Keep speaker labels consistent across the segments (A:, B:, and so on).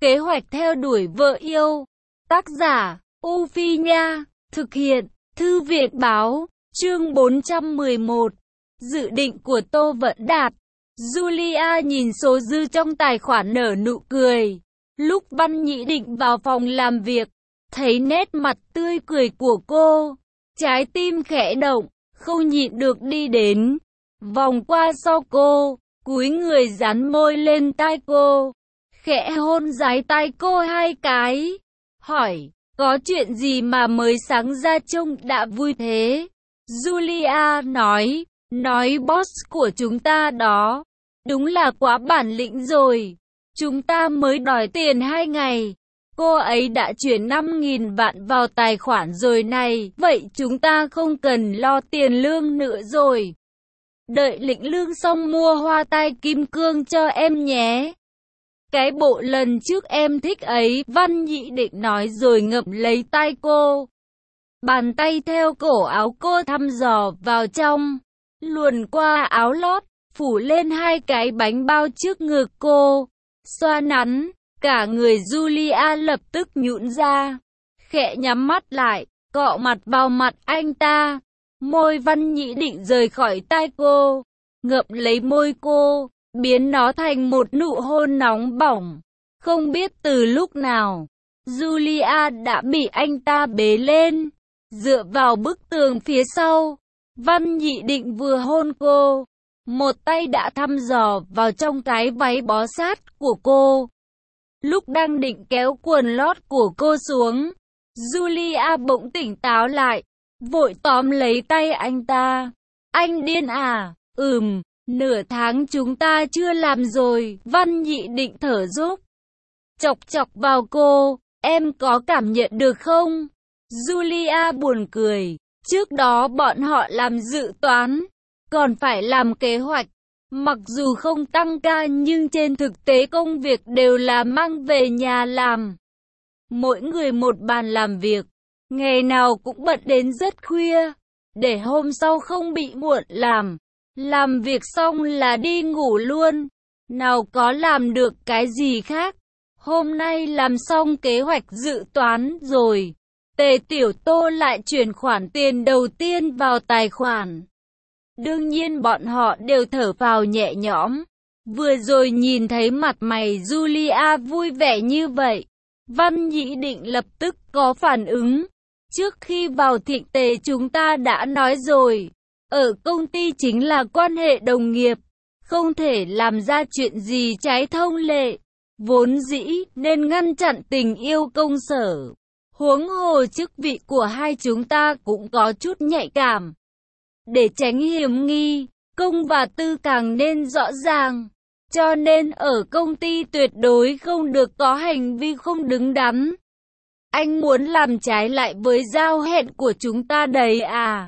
A: Kế hoạch theo đuổi vợ yêu. Tác giả, U Phi Nha. Thực hiện, Thư viện Báo. Chương 411. Dự định của Tô Vẫn Đạt. Julia nhìn số dư trong tài khoản nở nụ cười. Lúc Văn Nhĩ Định vào phòng làm việc, thấy nét mặt tươi cười của cô, trái tim khẽ động, không nhịn được đi đến, vòng qua sau cô, cúi người dán môi lên tai cô, khẽ hôn dái tai cô 2 cái, hỏi, có chuyện gì mà mới sáng ra trông đã vui thế? Julia nói boss của chúng ta đó, đúng là quá bản lĩnh rồi, chúng ta mới đòi tiền 2 ngày. Cô ấy đã chuyển 5.000 vạn vào tài khoản rồi này, vậy chúng ta không cần lo tiền lương nữa rồi. Đợi lĩnh lương xong mua hoa tai kim cương cho em nhé. Cái bộ lần trước em thích ấy, Văn Nhĩ Định nói rồi ngậm lấy tay cô. Bàn tay theo cổ áo cô thăm dò vào trong, luồn qua áo lót, phủ lên 2 cái bánh bao trước ngực cô, xoa nắn. Cả người Julia lập tức nhũn ra, khẽ nhắm mắt lại, cọ mặt vào mặt anh ta. Môi Văn Nhĩ Định rời khỏi tai cô, ngậm lấy môi cô, biến nó thành một nụ hôn nóng bỏng. Không biết từ lúc nào, Julia đã bị anh ta bế lên, dựa vào bức tường phía sau. Văn Nhĩ Định vừa hôn cô, một tay đã thăm dò vào trong cái váy bó sát của cô. Lúc đang định kéo quần lót của cô xuống, Julia bỗng tỉnh táo lại, vội tóm lấy tay anh ta. Anh điên à? Nửa tháng chúng ta chưa làm rồi. Văn Nhĩ Định thở dốc, chọc chọc vào cô. Em có cảm nhận được không? Julia buồn cười. Trước đó bọn họ làm dự toán, còn phải làm kế hoạch. Mặc dù không tăng ca nhưng trên thực tế công việc đều là mang về nhà làm. Mỗi người một bàn làm việc, ngày nào cũng bận đến rất khuya, để hôm sau không bị muộn làm. Làm việc xong là đi ngủ luôn, nào có làm được cái gì khác. Hôm nay làm xong kế hoạch dự toán rồi, Tề Tiểu Tô lại chuyển khoản tiền đầu tiên vào tài khoản. Đương nhiên bọn họ đều thở phào nhẹ nhõm. Vừa rồi nhìn thấy mặt mày Julia vui vẻ như vậy, Văn Nhĩ Định lập tức có phản ứng. Trước khi vào Thịnh Tề chúng ta đã nói rồi, ở công ty chính là quan hệ đồng nghiệp, không thể làm ra chuyện gì trái thông lệ. Vốn dĩ nên ngăn chặn tình yêu công sở. Huống hồ chức vị của hai chúng ta cũng có chút nhạy cảm. Để tránh hiểm nghi, công và tư càng nên rõ ràng. Cho nên ở công ty tuyệt đối không được có hành vi không đứng đắn. Anh muốn làm trái lại với giao hẹn của chúng ta đấy à?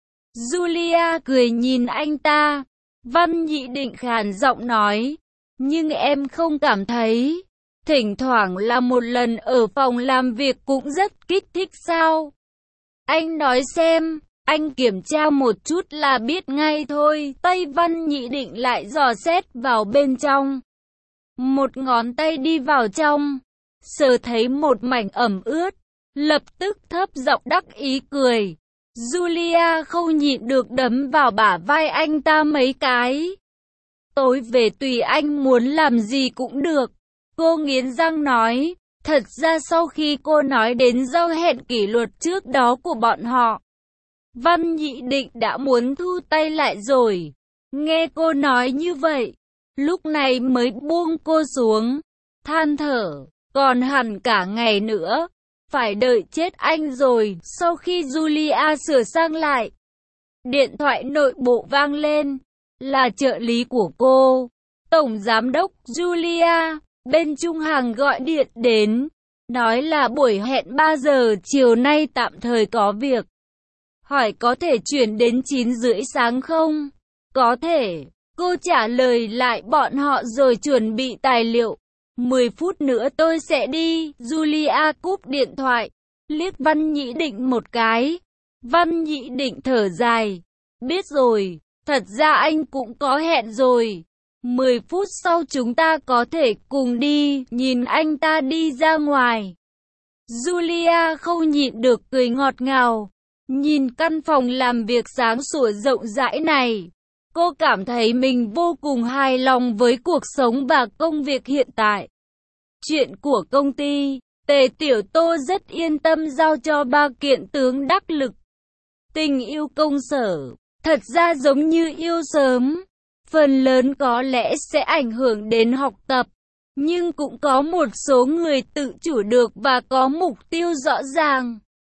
A: Julia cười nhìn anh ta. Văn Nhĩ Định khàn giọng nói. Nhưng em không cảm thấy thỉnh thoảng là một lần ở phòng làm việc cũng rất kích thích sao? Anh nói xem. Anh kiểm tra một chút là biết ngay thôi. Tay Văn Nhĩ Định lại dò xét vào bên trong. Một ngón tay đi vào trong, sờ thấy một mảnh ẩm ướt, lập tức thấp giọng đắc ý cười. Julia không nhịn được đấm vào bả vai anh ta mấy cái. Tối về tùy anh muốn làm gì cũng được. Cô nghiến răng nói. Thật ra sau khi cô nói đến giao hẹn kỷ luật trước đó của bọn họ, Văn Nhĩ Định đã muốn thu tay lại rồi. Nghe cô nói như vậy, lúc này mới buông cô xuống, than thở, còn hẳn cả ngày nữa, phải đợi chết anh rồi. Sau khi Julia sửa sang lại, điện thoại nội bộ vang lên, là trợ lý của cô, Tổng Giám đốc Julia. Bên Trung Hàng gọi điện đến, nói là buổi hẹn 3 giờ chiều nay tạm thời có việc. Hỏi có thể chuyển đến 9 rưỡi sáng không? Có thể. Cô trả lời lại bọn họ rồi chuẩn bị tài liệu. 10 phút nữa tôi sẽ đi. Julia cúp điện thoại, liếc Văn Nhĩ Định một cái. Văn Nhĩ Định thở dài. Biết rồi, thật ra anh cũng có hẹn rồi. 10 phút sau chúng ta có thể cùng đi. Nhìn anh ta đi ra ngoài, Julia không nhịn được cười ngọt ngào. Nhìn căn phòng làm việc sáng sủa rộng rãi này, cô cảm thấy mình vô cùng hài lòng với cuộc sống và công việc hiện tại. Chuyện của công ty, Tề Tiểu Tô rất yên tâm giao cho ba kiện tướng đắc lực. Tình yêu công sở, thật ra giống như yêu sớm, phần lớn có lẽ sẽ ảnh hưởng đến học tập, nhưng cũng có một số người tự chủ được và có mục tiêu rõ ràng.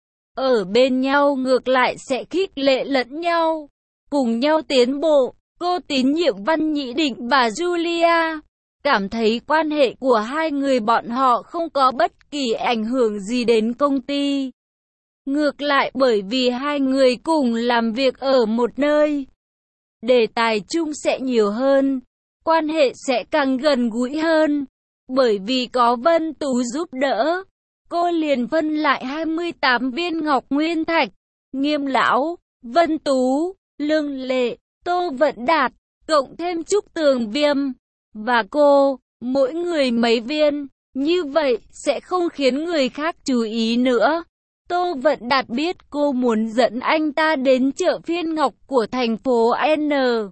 A: Ở bên nhau ngược lại sẽ khích lệ lẫn nhau, cùng nhau tiến bộ. Cô tín nhiệm Văn Nhĩ Định và Julia cảm thấy quan hệ của hai người bọn họ không có bất kỳ ảnh hưởng gì đến công ty. Ngược lại bởi vì hai người cùng làm việc ở một nơi, đề tài chung sẽ nhiều hơn, quan hệ sẽ càng gần gũi hơn. Bởi vì có Vân Tú giúp đỡ, cô liền phân lại 28 viên ngọc nguyên thạch. Nghiêm Lão, Vân Tú, Lương Lệ, Tô Vận Đạt, cộng thêm Trúc Tường Viêm và cô, mỗi người mấy viên, như vậy sẽ không khiến người khác chú ý nữa. Tô Vận Đạt biết cô muốn dẫn anh ta đến chợ phiên ngọc của thành phố N,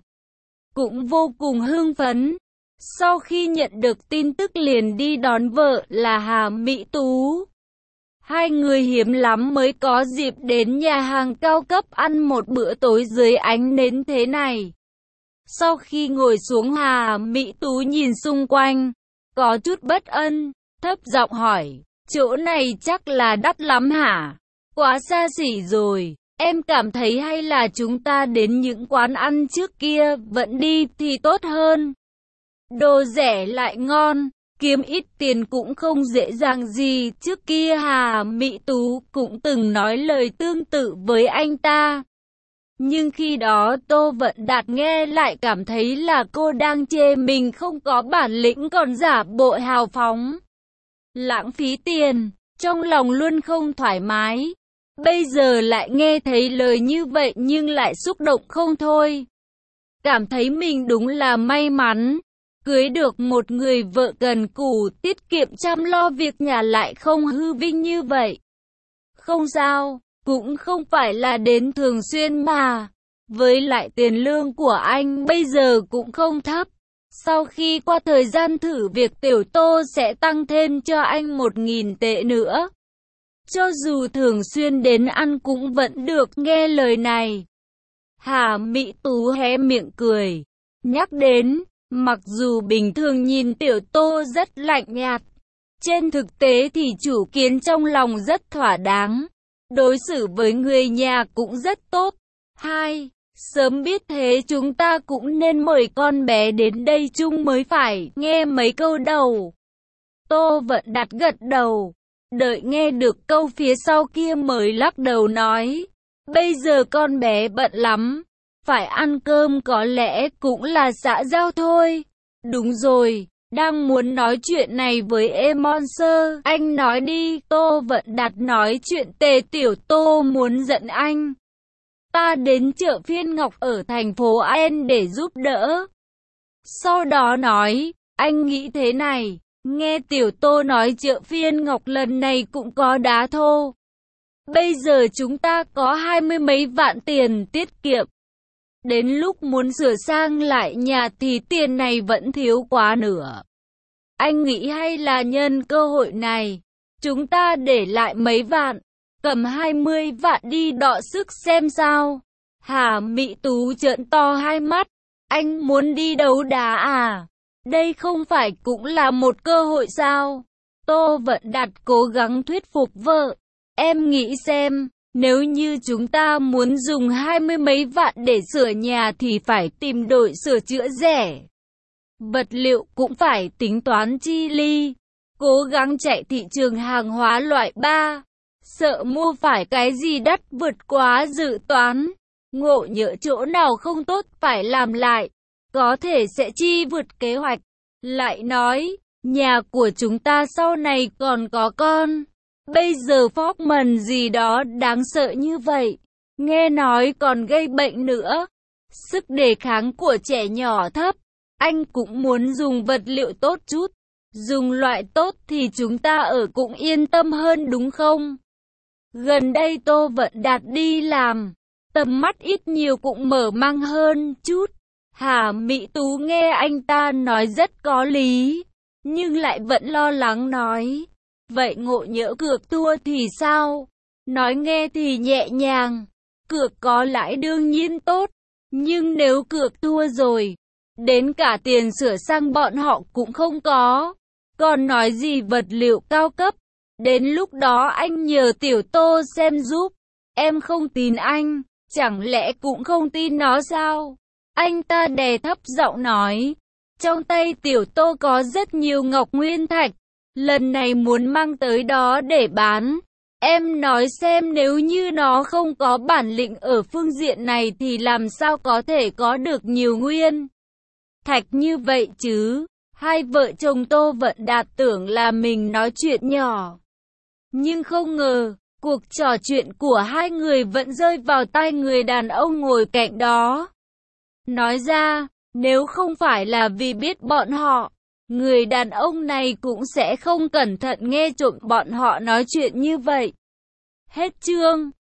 A: cũng vô cùng hưng phấn. Sau khi nhận được tin tức liền đi đón vợ là Hà Mỹ Tú. Hai người hiếm lắm mới có dịp đến nhà hàng cao cấp ăn một bữa tối dưới ánh nến thế này. Sau khi ngồi xuống Hà Mỹ Tú nhìn xung quanh, có chút bất an, thấp giọng hỏi, chỗ này chắc là đắt lắm hả? Quá xa xỉ rồi, em cảm thấy hay là chúng ta đến những quán ăn trước kia vẫn đi thì tốt hơn. Đồ rẻ lại ngon, kiếm ít tiền cũng không dễ dàng gì. Trước kia Hà Mỹ Tú cũng từng nói lời tương tự với anh ta. Nhưng khi đó Tô Vận Đạt nghe lại cảm thấy là cô đang chê mình không có bản lĩnh còn giả bộ hào phóng, lãng phí tiền, trong lòng luôn không thoải mái. Bây giờ lại nghe thấy lời như vậy nhưng lại xúc động không thôi. Cảm thấy mình đúng là may mắn, cưới được một người vợ cần cù, tiết kiệm chăm lo việc nhà lại không hư vinh như vậy. Không sao, cũng không phải là đến thường xuyên mà. Với lại tiền lương của anh bây giờ cũng không thấp. Sau khi qua thời gian thử việc Tiểu Tô sẽ tăng thêm cho anh 1.000 tệ nữa. Cho dù thường xuyên đến ăn cũng vẫn được. Nghe lời này, Hà Mỹ Tú hé miệng cười. Nhắc đến, mặc dù bình thường nhìn Tiểu Tô rất lạnh nhạt, trên thực tế thì chủ kiến trong lòng rất thỏa đáng. Đối xử với người nhà cũng rất tốt. Sớm biết thế chúng ta cũng nên mời con bé đến đây chung mới phải. Nghe mấy câu đầu, Tô Vận Đạt gật đầu. Đợi nghe được câu phía sau kia mới lắc đầu nói, bây giờ con bé bận lắm, phải ăn cơm, có lẽ cũng là xã giao thôi. Đúng rồi, đang muốn nói chuyện này với Emonser, anh nói đi. Tô Vận Đạt nói chuyện Tề Tiểu Tô muốn dẫn anh ta đến chợ phiên ngọc ở thành phố N để giúp đỡ. Sau đó nói, anh nghĩ thế này, nghe Tiểu Tô nói chợ phiên ngọc lần này cũng có đá thô. Bây giờ chúng ta có 20 mấy vạn tiền tiết kiệm. Đến lúc muốn sửa sang lại nhà thì tiền này vẫn thiếu quá nửa. Anh nghĩ hay là nhân cơ hội này, chúng ta để lại mấy vạn, cầm 20 vạn đi đọ sức xem sao. Hà Mỹ Tú trợn to hai mắt, anh muốn đi đấu đá à? Đây không phải cũng là một cơ hội sao? Tô Vận Đạt cố gắng thuyết phục vợ. Em nghĩ xem, nếu như chúng ta muốn dùng 20 mấy vạn để sửa nhà thì phải tìm đội sửa chữa rẻ. Vật liệu cũng phải tính toán chi ly. Cố gắng chạy thị trường hàng hóa loại 3. Sợ mua phải cái gì đắt vượt quá dự toán. Ngộ nhỡ chỗ nào không tốt phải làm lại. Có thể sẽ chi vượt kế hoạch. Lại nói, nhà của chúng ta sau này còn có con. Bây giờ phóc mần gì đó đáng sợ như vậy. Nghe nói còn gây bệnh nữa. Sức đề kháng của trẻ nhỏ thấp. Anh cũng muốn dùng vật liệu tốt chút. Dùng loại tốt thì chúng ta ở cũng yên tâm hơn đúng không? Gần đây Tô Vận Đạt đi làm, tầm mắt ít nhiều cũng mở mang hơn chút. Hà Mỹ Tú nghe anh ta nói rất có lý, nhưng lại vẫn lo lắng nói. Vậy Ngộ nhỡ cược thua thì sao? Nói nghe thì nhẹ nhàng, cược có lãi đương nhiên tốt, nhưng nếu cược thua rồi, đến cả tiền sửa sang bọn họ cũng không có. Còn nói gì vật liệu cao cấp, đến lúc đó anh nhờ Tiểu Tô xem giúp. Em không tin anh, chẳng lẽ cũng không tin nó sao? Anh ta đè thấp giọng nói, trong tay Tiểu Tô có rất nhiều ngọc nguyên thạch, lần này muốn mang tới đó để bán. Em nói xem nếu như nó không có bản lĩnh ở phương diện này thì làm sao có thể có được nhiều nguyên thạch như vậy chứ? Hai vợ chồng Tô Vận Đạt tưởng là mình nói chuyện nhỏ, nhưng không ngờ, cuộc trò chuyện của hai người vẫn rơi vào tai người đàn ông ngồi cạnh đó. Nói ra, nếu không phải là vì biết bọn họ, người đàn ông này cũng sẽ không cẩn thận nghe trộm bọn họ nói chuyện như vậy. Hết chương.